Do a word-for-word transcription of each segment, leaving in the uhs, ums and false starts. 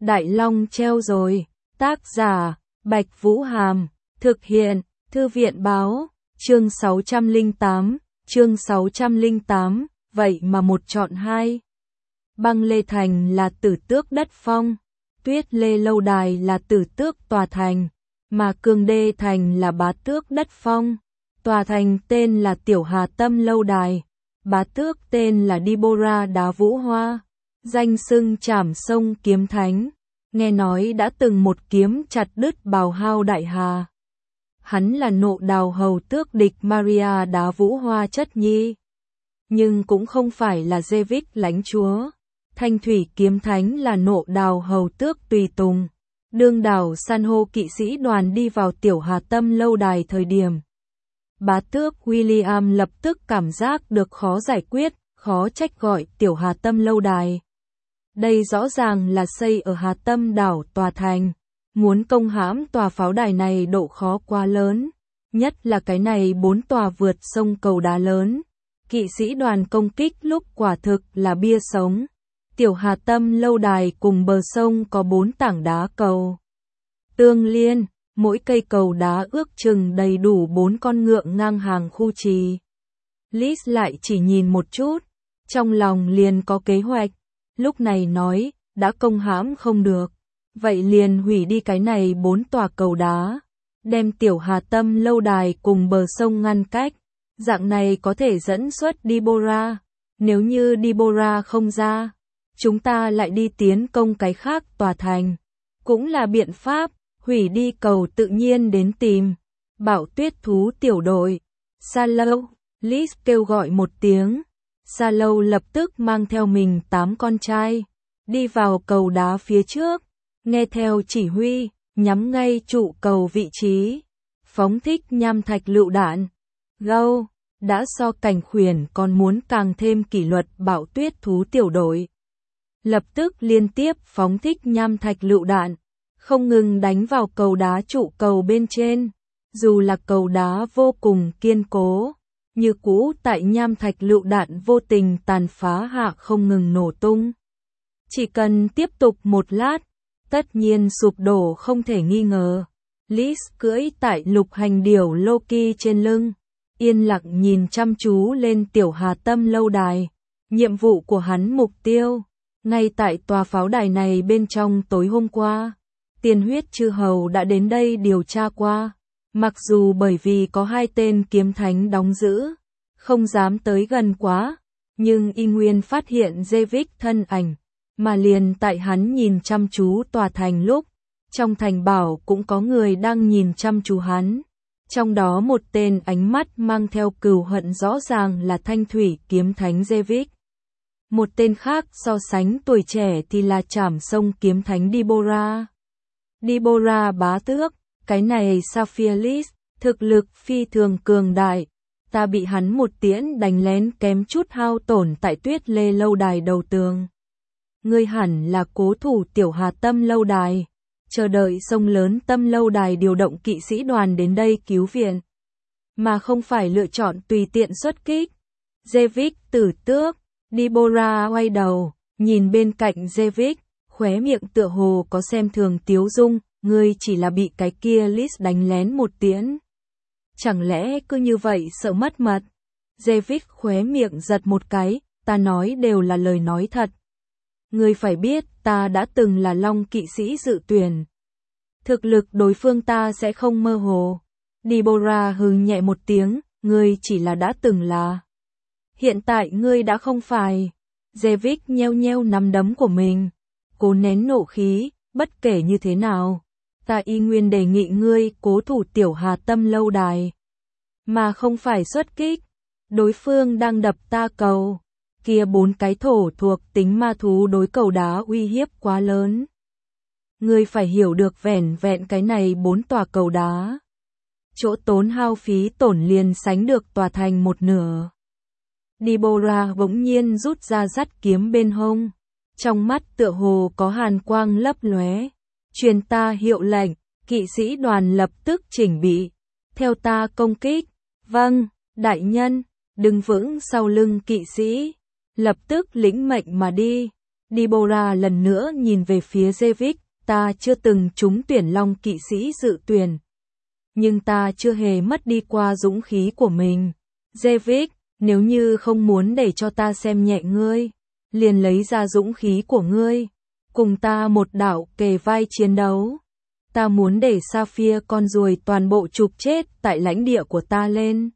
Đại Long treo rồi. Tác giả, Bạch Vũ Hàm. Thực hiện, Thư viện Báo. Chương sáu trăm lẻ tám. Chương sáu trăm lẻ tám. Vậy mà một chọn hai. Băng Lê Thành là tử tước đất phong. Tuyết Lê Lâu Đài là tử tước tòa thành. Mà Cương Đê Thành là bá tước đất phong. Tòa thành tên là Tiểu Hà Tâm Lâu Đài. Bá tước tên là Dibora Đá Vũ Hoa. Danh xưng Trảm Sông Kiếm Thánh. Nghe nói đã từng một kiếm chặt đứt bào hao Đại Hà. Hắn là nộ đào hầu tước địch Maria Đá Vũ Hoa chất nhi. Nhưng cũng không phải là Dê-vích lãnh chúa. Thanh Thủy Kiếm Thánh là nộ đào hầu tước tùy tùng. Đương đảo san hô kỵ sĩ đoàn đi vào Tiểu Hà Tâm Lâu Đài thời điểm. Bá tước William lập tức cảm giác được khó giải quyết, khó trách gọi Tiểu Hà Tâm Lâu Đài. Đây rõ ràng là xây ở Hà Tâm đảo tòa thành. Muốn công hãm tòa pháo đài này độ khó quá lớn. Nhất là cái này bốn tòa vượt sông cầu đá lớn. Kỵ sĩ đoàn công kích lúc quả thực là bia sống. Tiểu Hà Tâm Lâu Đài cùng bờ sông có bốn tảng đá cầu tương liên, mỗi cây cầu đá ước chừng đầy đủ bốn con ngựa ngang hàng khu trì. Liz lại chỉ nhìn một chút, trong lòng liền có kế hoạch, lúc này nói, đã công hãm không được, vậy liền hủy đi cái này bốn tòa cầu đá, đem Tiểu Hà Tâm Lâu Đài cùng bờ sông ngăn cách, dạng này có thể dẫn xuất Dibora, nếu như Dibora không ra, chúng ta lại đi tiến công cái khác tòa thành, cũng là biện pháp. Hủy đi cầu tự nhiên đến tìm. Bảo tuyết thú tiểu đội. Sa Lâu. Liz kêu gọi một tiếng. Sa Lâu lập tức mang theo mình tám con trai. Đi vào cầu đá phía trước. Nghe theo chỉ huy. Nhắm ngay trụ cầu vị trí. Phóng thích nham thạch lựu đạn. Gâu. Đã so cảnh khuyển còn muốn càng thêm kỷ luật bảo tuyết thú tiểu đội. Lập tức liên tiếp phóng thích nham thạch lựu đạn. Không ngừng đánh vào cầu đá trụ cầu bên trên, dù là cầu đá vô cùng kiên cố, như cũ tại nham thạch lựu đạn vô tình tàn phá hạ không ngừng nổ tung. Chỉ cần tiếp tục một lát, tất nhiên sụp đổ không thể nghi ngờ. Liz cưỡi tại lục hành điểu Loki trên lưng, yên lặng nhìn chăm chú lên Tiểu Hà Tâm Lâu Đài. Nhiệm vụ của hắn mục tiêu, ngay tại tòa pháo đài này bên trong tối hôm qua. Tiền huyết chư hầu đã đến đây điều tra qua, mặc dù bởi vì có hai tên kiếm thánh đóng giữ, không dám tới gần quá, nhưng y nguyên phát hiện Dê-vích thân ảnh, mà liền tại hắn nhìn chăm chú tòa thành lúc, trong thành bảo cũng có người đang nhìn chăm chú hắn, trong đó một tên ánh mắt mang theo cừu hận rõ ràng là Thanh Thủy Kiếm Thánh Dê-vích. Một tên khác so sánh tuổi trẻ thì là Trảm Sông Kiếm Thánh Dibora. Dibora bá tước, cái này Sapphire thực lực phi thường cường đại, ta bị hắn một tiễn đánh lén kém chút hao tổn tại Tuyết Lê Lâu Đài đầu tường. Ngươi hẳn là cố thủ Tiểu Hà Tâm Lâu Đài, chờ đợi sông lớn Tâm Lâu Đài điều động kỵ sĩ đoàn đến đây cứu viện, mà không phải lựa chọn tùy tiện xuất kích. Dê-vích tử tước, Dibora quay đầu, nhìn bên cạnh Dê-vích. Khóe miệng tựa hồ có xem thường tiếu dung, ngươi chỉ là bị cái kia Liz đánh lén một tiễn. Chẳng lẽ cứ như vậy sợ mất mật? Dê-vích khóe miệng giật một cái, ta nói đều là lời nói thật. Ngươi phải biết ta đã từng là Long kỵ sĩ dự tuyển. Thực lực đối phương ta sẽ không mơ hồ. Dibora hừ nhẹ một tiếng, ngươi chỉ là đã từng là. Hiện tại ngươi đã không phải. Dê-vích nheo nheo nắm đấm của mình. Cố nén nộ khí, bất kể như thế nào, ta y nguyên đề nghị ngươi cố thủ Tiểu Hà Tâm Lâu Đài, mà không phải xuất kích. Đối phương đang đập ta cầu, kia bốn cái thổ thuộc tính ma thú đối cầu đá uy hiếp quá lớn. Ngươi phải hiểu được vẻn vẹn cái này bốn tòa cầu đá. Chỗ tốn hao phí tổn liền sánh được tòa thành một nửa. Dibora bỗng nhiên rút ra dắt kiếm bên hông. Trong mắt tựa hồ có hàn quang lấp lóe. Truyền ta hiệu lệnh, kỵ sĩ đoàn lập tức chỉnh bị. Theo ta công kích. Vâng, đại nhân, đứng vững sau lưng kỵ sĩ. Lập tức lĩnh mệnh mà đi. Deborah lần nữa nhìn về phía David, ta chưa từng trúng tuyển long kỵ sĩ dự tuyển. Nhưng ta chưa hề mất đi qua dũng khí của mình. David, nếu như không muốn để cho ta xem nhẹ ngươi, liền lấy ra dũng khí của ngươi, cùng ta một đạo kề vai chiến đấu. Ta muốn để Sapphire con ruồi toàn bộ chụp chết tại lãnh địa của ta lên.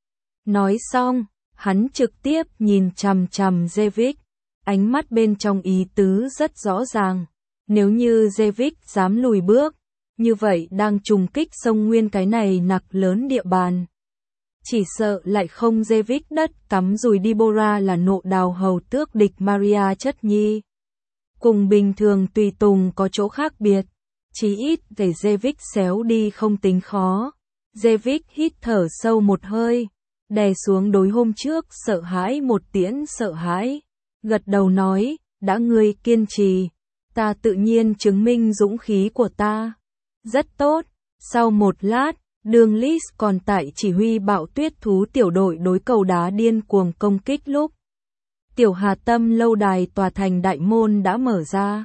Nói xong, hắn trực tiếp nhìn chằm chằm David, ánh mắt bên trong ý tứ rất rõ ràng. Nếu như David dám lùi bước, như vậy đang trùng kích sông Nguyên cái này nặc lớn địa bàn. Chỉ sợ lại không David đất cắm rùi Deborah là nộ đào hầu tước địch Maria chất nhi. Cùng bình thường tùy tùng có chỗ khác biệt, chí ít để David xéo đi không tính khó. David hít thở sâu một hơi, đè xuống đối hôm trước sợ hãi một tiễn sợ hãi, gật đầu nói, đã ngươi kiên trì, ta tự nhiên chứng minh dũng khí của ta. Rất tốt. Sau một lát, đường Liz còn tại chỉ huy bạo tuyết thú tiểu đội đối cầu đá điên cuồng công kích lúc Tiểu Hà Tâm lâu đài tòa thành đại môn đã mở ra.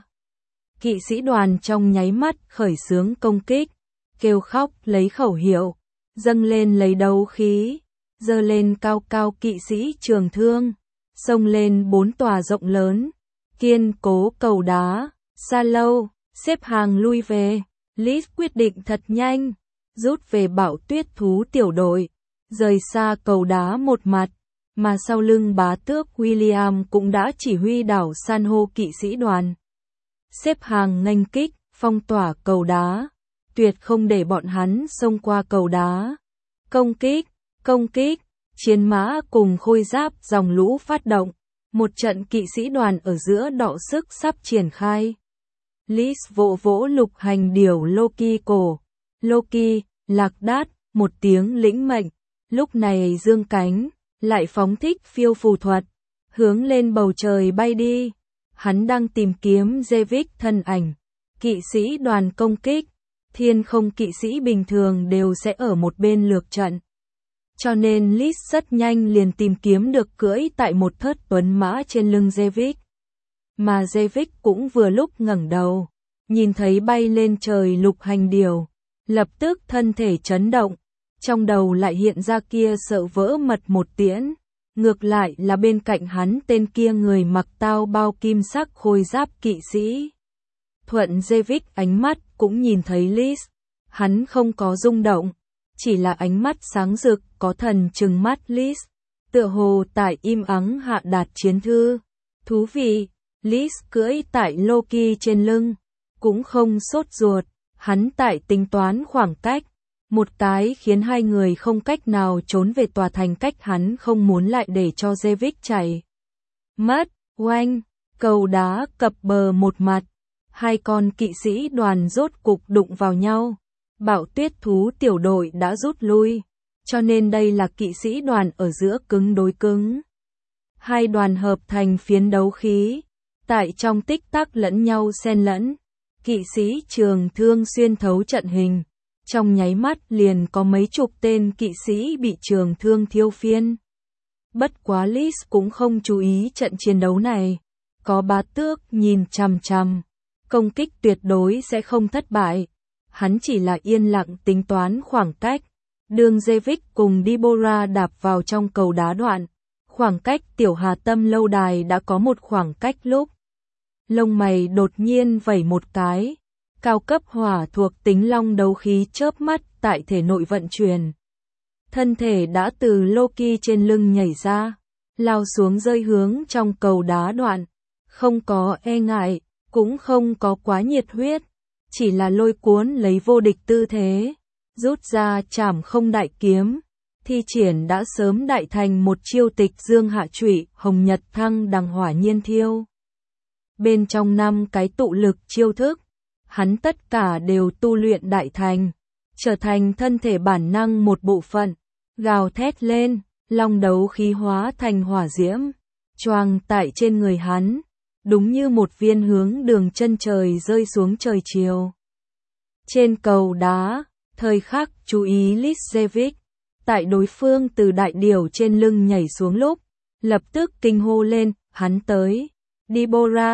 Kỵ sĩ đoàn trong nháy mắt khởi xướng công kích, kêu khóc lấy khẩu hiệu, dâng lên lấy đấu khí, giơ lên cao cao kỵ sĩ trường thương, xông lên bốn tòa rộng lớn, kiên cố cầu đá, xa lâu, xếp hàng lui về. Liz quyết định thật nhanh, rút về bạo tuyết thú tiểu đội, rời xa cầu đá một mặt, mà sau lưng bá tước William cũng đã chỉ huy đảo san hô kỵ sĩ đoàn. Xếp hàng nghênh kích, phong tỏa cầu đá, tuyệt không để bọn hắn xông qua cầu đá. Công kích, công kích, chiến mã cùng khôi giáp dòng lũ phát động, một trận kỵ sĩ đoàn ở giữa đọ sức sắp triển khai. Liz vỗ vỗ lục hành điểu Loki cổ. Loki, lạc đát, một tiếng lĩnh mệnh, lúc này dương cánh, lại phóng thích phiêu phù thuật, hướng lên bầu trời bay đi. Hắn đang tìm kiếm David thân ảnh. Kỵ sĩ đoàn công kích, thiên không kỵ sĩ bình thường đều sẽ ở một bên lược trận. Cho nên Liz rất nhanh liền tìm kiếm được cưỡi tại một thớt tuấn mã trên lưng David. Mà David cũng vừa lúc ngẩng đầu, nhìn thấy bay lên trời lục hành điểu, lập tức thân thể chấn động, trong đầu lại hiện ra kia sợ vỡ mật một tiễn, ngược lại là bên cạnh hắn tên kia người mặc tao bao kim sắc khôi giáp kỵ sĩ. Thuận David ánh mắt cũng nhìn thấy Liz, hắn không có rung động, chỉ là ánh mắt sáng rực có thần trừng mắt Liz, tựa hồ tại im ắng hạ đạt chiến thư. Thú vị. Liz cưỡi tại Loki trên lưng, cũng không sốt ruột, hắn tại tính toán khoảng cách, một cái khiến hai người không cách nào trốn về tòa thành cách hắn không muốn lại để cho David chạy mất. Oanh, cầu đá cập bờ một mặt, hai con kỵ sĩ đoàn rốt cục đụng vào nhau, bạo tuyết thú tiểu đội đã rút lui, cho nên đây là kỵ sĩ đoàn ở giữa cứng đối cứng. Hai đoàn hợp thành phiến đấu khí, tại trong tích tắc lẫn nhau xen lẫn, kỵ sĩ trường thương xuyên thấu trận hình, trong nháy mắt liền có mấy chục tên kỵ sĩ bị trường thương thiêu phiên. Bất quá Liz cũng không chú ý trận chiến đấu này, có bá tước nhìn chằm chằm, công kích tuyệt đối sẽ không thất bại, hắn chỉ là yên lặng tính toán khoảng cách, đường David cùng Deborah đạp vào trong cầu đá đoạn. Khoảng cách Tiểu Hà Tâm lâu đài đã có một khoảng cách lúc. Lông mày đột nhiên vẩy một cái. Cao cấp hỏa thuộc tính long đấu khí chớp mắt tại thể nội vận chuyển. Thân thể đã từ Loki trên lưng nhảy ra. Lao xuống rơi hướng trong cầu đá đoạn. Không có e ngại, cũng không có quá nhiệt huyết. Chỉ là lôi cuốn lấy vô địch tư thế. Rút ra trảm không đại kiếm. Thi triển đã sớm đại thành một chiêu tịch dương hạ trụy, hồng nhật thăng đằng hỏa nhiên thiêu. Bên trong năm cái tụ lực chiêu thức, hắn tất cả đều tu luyện đại thành, trở thành thân thể bản năng một bộ phận, gào thét lên, long đấu khí hóa thành hỏa diễm, choàng tại trên người hắn, đúng như một viên hướng đường chân trời rơi xuống trời chiều. Trên cầu đá, thời khắc chú ý Liz tại đối phương từ đại điểu trên lưng nhảy xuống lúc, lập tức kinh hô lên, hắn tới. Deborah,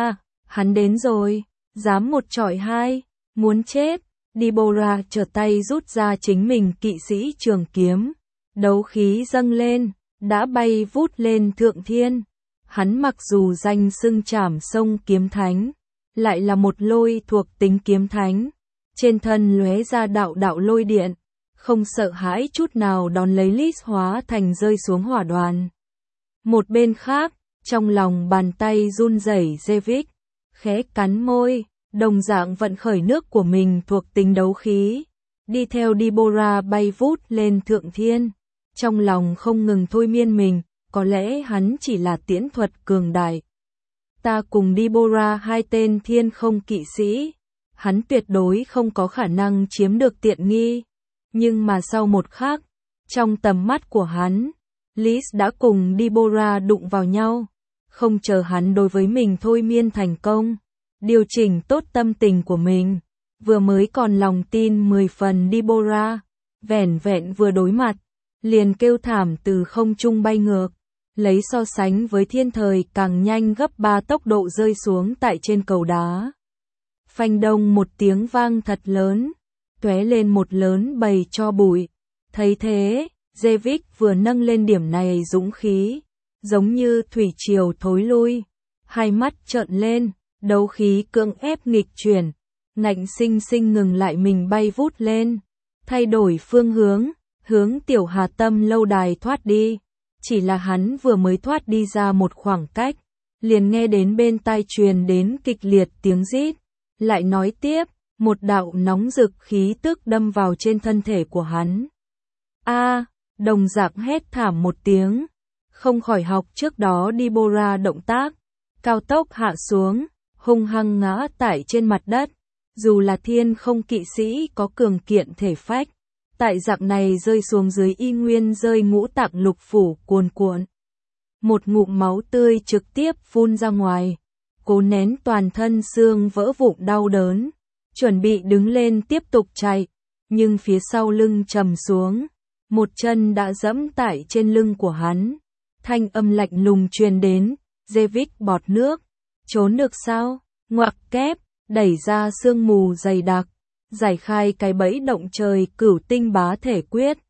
Hắn đến rồi, dám một chọi hai, muốn chết. Deborah trở tay rút ra chính mình kỵ sĩ trường kiếm, đấu khí dâng lên, đã bay vút lên thượng thiên. Hắn mặc dù danh xưng trảm sông kiếm thánh, lại là một lôi thuộc tính kiếm thánh, trên thân lóe ra đạo đạo lôi điện, không sợ hãi chút nào đón lấy Lis hóa thành rơi xuống hỏa đoàn. Một bên khác, trong lòng bàn tay run rẩy Zevik, khẽ cắn môi, đồng dạng vận khởi nước của mình thuộc tính đấu khí, đi theo Deborah bay vút lên thượng thiên, trong lòng không ngừng thôi miên mình, có lẽ hắn chỉ là tiễn thuật cường đại. Ta cùng Deborah hai tên thiên không kỵ sĩ, hắn tuyệt đối không có khả năng chiếm được tiện nghi, nhưng mà sau một khắc, trong tầm mắt của hắn, Lis đã cùng Deborah đụng vào nhau, không chờ hắn đối với mình thôi miên thành công, điều chỉnh tốt tâm tình của mình, vừa mới còn lòng tin mười phần Deborah, vẻn vẹn vừa đối mặt, liền kêu thảm từ không trung bay ngược, lấy so sánh với thiên thời càng nhanh gấp ba tốc độ rơi xuống tại trên cầu đá. Phanh đông một tiếng vang thật lớn, tóe lên một lớn bầy cho bụi. Thấy thế, Zevik vừa nâng lên điểm này dũng khí, giống như thủy triều thối lui, hai mắt trợn lên, đấu khí cưỡng ép nghịch chuyển, ngạnh sinh sinh ngừng lại mình bay vút lên, thay đổi phương hướng, hướng Tiểu Hà Tâm lâu đài thoát đi. Chỉ là hắn vừa mới thoát đi ra một khoảng cách, liền nghe đến bên tai truyền đến kịch liệt tiếng rít, lại nói tiếp, một đạo nóng rực khí tức đâm vào trên thân thể của hắn. A, đồng dạng hét thảm một tiếng, không khỏi học trước đó Deborah động tác, cao tốc hạ xuống, hung hăng ngã tại trên mặt đất, dù là thiên không kỵ sĩ có cường kiện thể phách, tại dạng này rơi xuống dưới y nguyên rơi ngũ tạng lục phủ cuồn cuộn. Một ngụm máu tươi trực tiếp phun ra ngoài, cố nén toàn thân xương vỡ vụn đau đớn, chuẩn bị đứng lên tiếp tục chạy, nhưng phía sau lưng trầm xuống, một chân đã dẫm tại trên lưng của hắn. Thanh âm lạnh lùng truyền đến, Zevik bọt nước, trốn được sao? Ngoặc kép, đẩy ra sương mù dày đặc, giải khai cái bẫy động trời cửu tinh bá thể quyết,